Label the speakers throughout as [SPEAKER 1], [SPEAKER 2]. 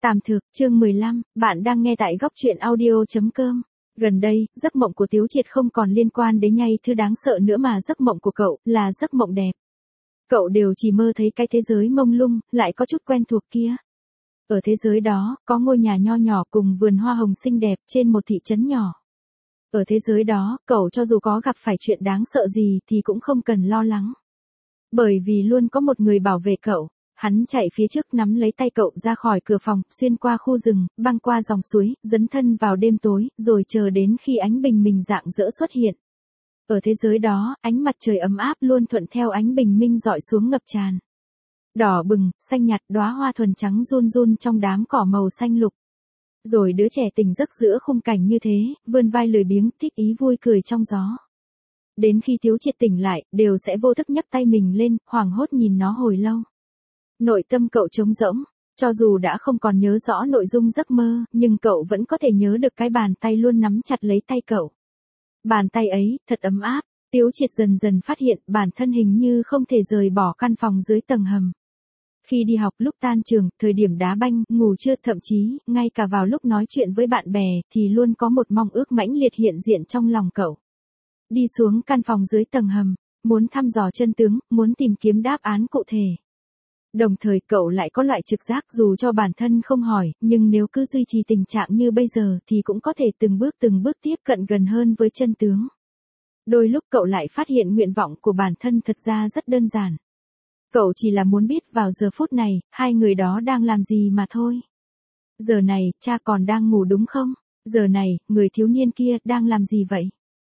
[SPEAKER 1] Tạm thực, chương 15, bạn đang nghe tại góc truyện audio.com. Gần đây, giấc mộng của Tiếu Triệt không còn liên quan đến nhây thứ đáng sợ nữa mà giấc mộng của cậu là giấc mộng đẹp. Cậu đều chỉ mơ thấy cái thế giới mông lung, lại có chút quen thuộc kia. Ở thế giới đó, có ngôi nhà nho nhỏ cùng vườn hoa hồng xinh đẹp trên một thị trấn nhỏ. Ở thế giới đó, cậu cho dù có gặp phải chuyện đáng sợ gì thì cũng không cần lo lắng. Bởi vì luôn có một người bảo vệ cậu. Hắn chạy phía trước nắm lấy tay cậu ra khỏi cửa phòng, xuyên qua khu rừng, băng qua dòng suối, dấn thân vào đêm tối, rồi chờ đến khi ánh bình minh rạng rỡ xuất hiện. Ở thế giới đó, ánh mặt trời ấm áp luôn thuận theo ánh bình minh dọi xuống ngập tràn. Đỏ bừng, xanh nhạt, đóa hoa thuần trắng run run trong đám cỏ màu xanh lục. Rồi đứa trẻ tỉnh giấc giữa khung cảnh như thế, vươn vai lười biếng, thích ý vui cười trong gió. Đến khi Tiếu Triệt tỉnh lại, đều sẽ vô thức nhấc tay mình lên, hoảng hốt nhìn nó hồi lâu. Nội tâm cậu trống rỗng, cho dù đã không còn nhớ rõ nội dung giấc mơ, nhưng cậu vẫn có thể nhớ được cái bàn tay luôn nắm chặt lấy tay cậu. Bàn tay ấy, thật ấm áp, Tiếu Triệt dần dần phát hiện bản thân hình như không thể rời bỏ căn phòng dưới tầng hầm. Khi đi học lúc tan trường, thời điểm đá banh, ngủ trưa, thậm chí, ngay cả vào lúc nói chuyện với bạn bè, thì luôn có một mong ước mãnh liệt hiện diện trong lòng cậu. Đi xuống căn phòng dưới tầng hầm, muốn thăm dò chân tướng, muốn tìm kiếm đáp án cụ thể. Đồng thời cậu lại có loại trực giác dù cho bản thân không hỏi, nhưng nếu cứ duy trì tình trạng như bây giờ thì cũng có thể từng bước tiếp cận gần hơn với chân tướng. Đôi lúc cậu lại phát hiện nguyện vọng của bản thân thật ra rất đơn giản. Cậu chỉ là muốn biết vào giờ phút này, hai người đó đang làm gì mà thôi. Giờ này, cha còn đang ngủ đúng không? Giờ này, người thiếu niên kia đang làm gì vậy?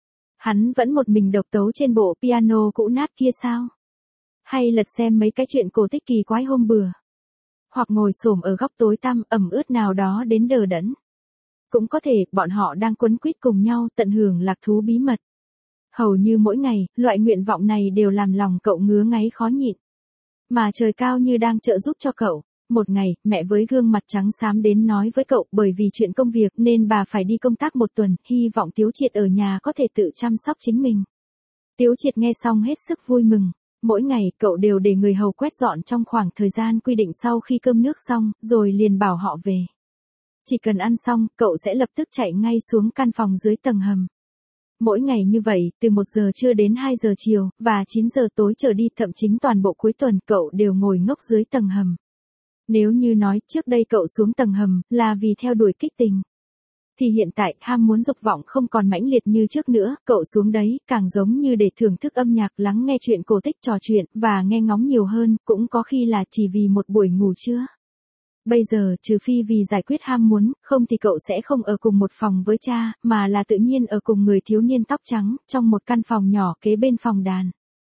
[SPEAKER 1] Hắn vẫn một mình độc tấu trên bộ piano cũ nát kia sao? Hay lật xem mấy cái chuyện cổ tích kỳ quái hôm bữa. Hoặc ngồi xổm ở góc tối tăm ẩm ướt nào đó đến đờ đẫn. Cũng có thể, bọn họ đang quấn quýt cùng nhau tận hưởng lạc thú bí mật. Hầu như mỗi ngày, loại nguyện vọng này đều làm lòng cậu ngứa ngáy khó nhịn. Mà trời cao như đang trợ giúp cho cậu. Một ngày, mẹ với gương mặt trắng xám đến nói với cậu bởi vì chuyện công việc nên bà phải đi công tác một tuần, hy vọng Tiếu Triệt ở nhà có thể tự chăm sóc chính mình. Tiếu Triệt nghe xong hết sức vui mừng. Mỗi ngày, cậu đều để người hầu quét dọn trong khoảng thời gian quy định sau khi cơm nước xong, rồi liền bảo họ về. Chỉ cần ăn xong, cậu sẽ lập tức chạy ngay xuống căn phòng dưới tầng hầm. Mỗi ngày như vậy, từ 1 giờ trưa đến 2 giờ chiều, và 9 giờ tối trở đi, thậm chí toàn bộ cuối tuần cậu đều ngồi ngốc dưới tầng hầm. Nếu như nói trước đây cậu xuống tầng hầm là vì theo đuổi kích tình, thì hiện tại ham muốn dục vọng không còn mãnh liệt như trước nữa, cậu xuống đấy càng giống như để thưởng thức âm nhạc, lắng nghe chuyện cổ tích, trò chuyện và nghe ngóng nhiều hơn, cũng có khi là chỉ vì một buổi ngủ trưa. Bây giờ, trừ phi vì giải quyết ham muốn, không thì cậu sẽ không ở cùng một phòng với cha, mà là tự nhiên ở cùng người thiếu niên tóc trắng, trong một căn phòng nhỏ kế bên phòng đàn.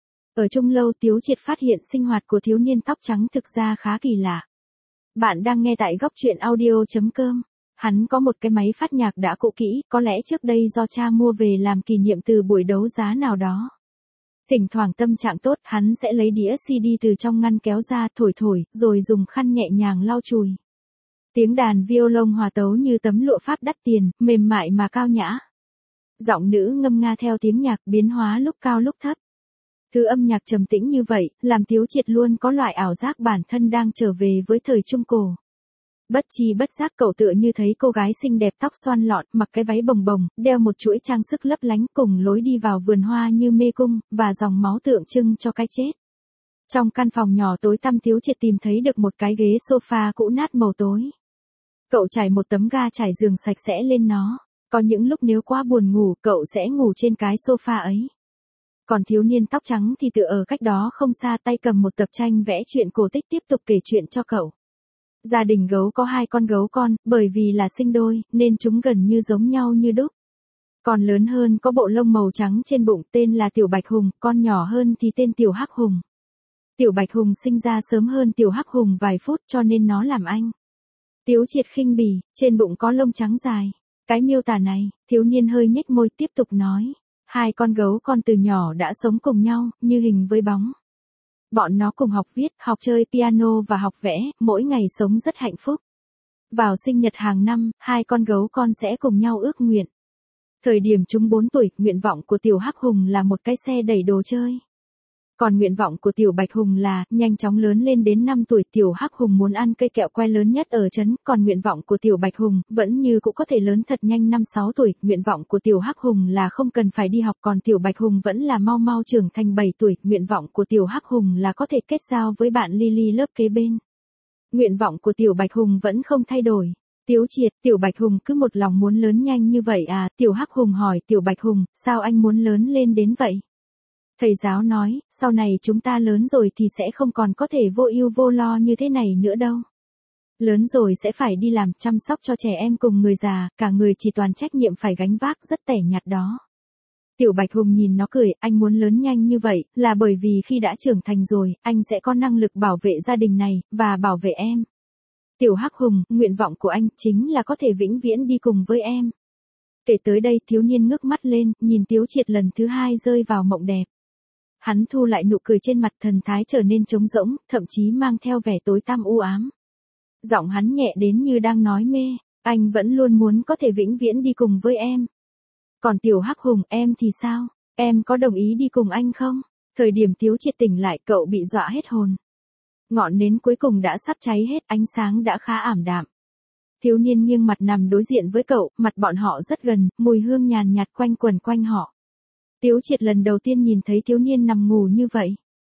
[SPEAKER 1] Ở chung lâu, Tiếu Triệt phát hiện sinh hoạt của thiếu niên tóc trắng thực ra khá kỳ lạ. Bạn đang nghe tại góc truyện audio.com. Hắn có một cái máy phát nhạc đã cũ kỹ, có lẽ trước đây do cha mua về làm kỷ niệm từ buổi đấu giá nào đó. Thỉnh thoảng tâm trạng tốt, hắn sẽ lấy đĩa CD từ trong ngăn kéo ra thổi, rồi dùng khăn nhẹ nhàng lau chùi. Tiếng đàn violon hòa tấu như tấm lụa Pháp đắt tiền, mềm mại mà cao nhã. Giọng nữ ngâm nga theo tiếng nhạc biến hóa lúc cao lúc thấp. Thứ âm nhạc trầm tĩnh như vậy, làm Tiếu Triệt luôn có loại ảo giác bản thân đang trở về với thời Trung Cổ. Bất chi bất giác cậu tựa như thấy cô gái xinh đẹp tóc xoăn lọn, mặc cái váy bồng bồng, đeo một chuỗi trang sức lấp lánh cùng lối đi vào vườn hoa như mê cung, và dòng máu tượng trưng cho cái chết. Trong căn phòng nhỏ tối tăm, Tiếu Triệt tìm thấy được một cái ghế sofa cũ nát màu tối. Cậu trải một tấm ga trải giường sạch sẽ lên nó. Có những lúc nếu quá buồn ngủ, cậu sẽ ngủ trên cái sofa ấy. Còn thiếu niên tóc trắng thì tựa ở cách đó không xa, tay cầm một tập tranh vẽ chuyện cổ tích tiếp tục kể chuyện cho cậu. Gia đình gấu có 2 con gấu con, bởi vì là sinh đôi, nên chúng gần như giống nhau như đúc. Con lớn hơn có bộ lông màu trắng trên bụng, tên là Tiểu Bạch Hùng, con nhỏ hơn thì tên Tiểu Hắc Hùng. Tiểu Bạch Hùng sinh ra sớm hơn Tiểu Hắc Hùng vài phút cho nên nó làm anh. Tiếu Triệt khinh bỉ, trên bụng có lông trắng dài. Cái miêu tả này, thiếu niên hơi nhếch môi tiếp tục nói. 2 con gấu con từ nhỏ đã sống cùng nhau, như hình với bóng. Bọn nó cùng học viết, học chơi piano và học vẽ, mỗi ngày sống rất hạnh phúc. Vào sinh nhật hàng năm, 2 con gấu con sẽ cùng nhau ước nguyện. Thời điểm chúng 4 tuổi, nguyện vọng của Tiểu Hắc Hùng là một cái xe đẩy đồ chơi. Còn nguyện vọng của Tiểu Bạch Hùng là, nhanh chóng lớn lên đến 5 tuổi. Tiểu Hắc Hùng muốn ăn cây kẹo que lớn nhất ở trấn, còn nguyện vọng của Tiểu Bạch Hùng, vẫn như cũng có thể lớn thật nhanh 5-6 tuổi. Nguyện vọng của Tiểu Hắc Hùng là không cần phải đi học, còn Tiểu Bạch Hùng vẫn là mau mau trưởng thành 7 tuổi. Nguyện vọng của Tiểu Hắc Hùng là có thể kết giao với bạn Lily lớp kế bên. Nguyện vọng của Tiểu Bạch Hùng vẫn không thay đổi. Tiếu Triệt, Tiểu Bạch Hùng cứ một lòng muốn lớn nhanh như vậy à? Tiểu Hắc Hùng hỏi Tiểu Bạch Hùng, sao anh muốn lớn lên đến vậy? Thầy giáo nói, sau này chúng ta lớn rồi thì sẽ không còn có thể vô ưu vô lo như thế này nữa đâu. Lớn rồi sẽ phải đi làm chăm sóc cho trẻ em cùng người già, cả người chỉ toàn trách nhiệm phải gánh vác rất tẻ nhạt đó. Tiểu Bạch Hùng nhìn nó cười, anh muốn lớn nhanh như vậy, là bởi vì khi đã trưởng thành rồi, anh sẽ có năng lực bảo vệ gia đình này, và bảo vệ em. Tiểu Hắc Hùng, nguyện vọng của anh chính là có thể vĩnh viễn đi cùng với em. Kể tới đây thiếu niên ngước mắt lên, nhìn Tiếu Triệt lần thứ 2 rơi vào mộng đẹp. Hắn thu lại nụ cười trên mặt, thần thái trở nên trống rỗng, thậm chí mang theo vẻ tối tăm u ám. Giọng hắn nhẹ đến như đang nói mê, anh vẫn luôn muốn có thể vĩnh viễn đi cùng với em. Còn Tiểu Hắc Hùng, em thì sao? Em có đồng ý đi cùng anh không? Thời điểm Tiếu Triệt tỉnh lại, cậu bị dọa hết hồn. Ngọn nến cuối cùng đã sắp cháy hết, ánh sáng đã khá ảm đạm. Thiếu niên nghiêng mặt nằm đối diện với cậu, mặt bọn họ rất gần, mùi hương nhàn nhạt quanh quẩn quanh họ. Tiếu Triệt lần đầu tiên nhìn thấy thiếu niên nằm ngủ như vậy.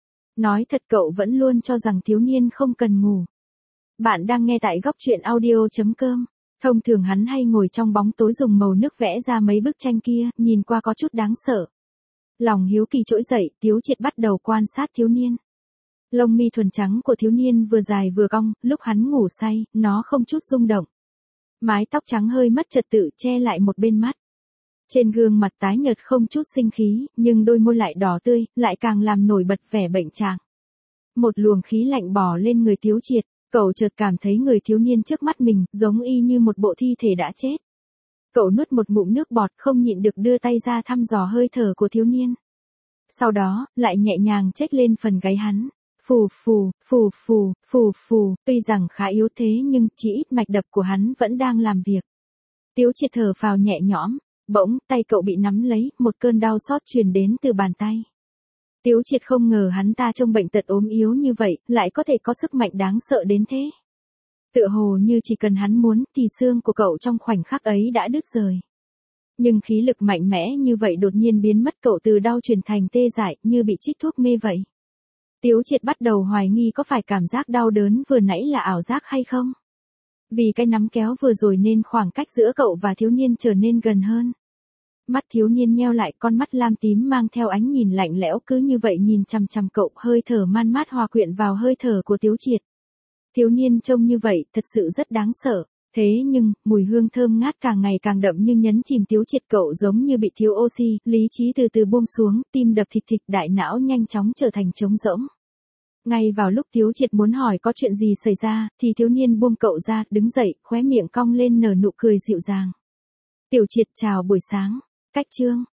[SPEAKER 1] Nói thật cậu vẫn luôn cho rằng thiếu niên không cần ngủ. Bạn đang nghe tại góc truyện audio.com. Thông thường hắn hay ngồi trong bóng tối dùng màu nước vẽ ra mấy bức tranh kia, nhìn qua có chút đáng sợ. Lòng hiếu kỳ trỗi dậy, Tiếu Triệt bắt đầu quan sát thiếu niên. Lông mi thuần trắng của thiếu niên vừa dài vừa cong, lúc hắn ngủ say, nó không chút rung động. Mái tóc trắng hơi mất trật tự che lại một bên mắt. Trên gương mặt tái nhợt không chút sinh khí, nhưng đôi môi lại đỏ tươi, lại càng làm nổi bật vẻ bệnh trạng. Một luồng khí lạnh bò lên người Tiếu Triệt, cậu chợt cảm thấy người thiếu niên trước mắt mình, giống y như một bộ thi thể đã chết. Cậu nuốt một ngụm nước bọt, không nhịn được đưa tay ra thăm dò hơi thở của thiếu niên. Sau đó, lại nhẹ nhàng chếch lên phần gáy hắn. Phù phù, phù phù, phù phù, tuy rằng khá yếu thế nhưng chỉ ít mạch đập của hắn vẫn đang làm việc. Tiếu Triệt thở phào nhẹ nhõm, bỗng tay cậu bị nắm lấy, một cơn đau xót truyền đến từ bàn tay. Tiếu Triệt không ngờ hắn ta trông bệnh tật ốm yếu như vậy, lại có thể có sức mạnh đáng sợ đến thế. Tựa hồ như chỉ cần hắn muốn thì xương của cậu trong khoảnh khắc ấy đã đứt rời. Nhưng khí lực mạnh mẽ như vậy đột nhiên biến mất, cậu từ đau chuyển thành tê dại như bị trích thuốc mê vậy. Tiếu Triệt bắt đầu hoài nghi có phải cảm giác đau đớn vừa nãy là ảo giác hay không. Vì cái nắm kéo vừa rồi nên khoảng cách giữa cậu và thiếu niên trở nên gần hơn. Mắt thiếu niên nheo lại, con mắt lam tím mang theo ánh nhìn lạnh lẽo cứ như vậy nhìn chằm chằm cậu, hơi thở man mát hòa quyện vào hơi thở của Tiếu Triệt. Thiếu niên trông như vậy thật sự rất đáng sợ. Thế nhưng, mùi hương thơm ngát càng ngày càng đậm như nhấn chìm Tiếu Triệt, cậu giống như bị thiếu oxy, lý trí từ từ buông xuống, tim đập thịch thịch, đại não nhanh chóng trở thành trống rỗng. Ngay vào lúc Tiếu Triệt muốn hỏi có chuyện gì xảy ra, thì thiếu niên buông cậu ra, đứng dậy, khóe miệng cong lên nở nụ cười dịu dàng. Tiểu Triệt chào buổi sáng. Cách chương.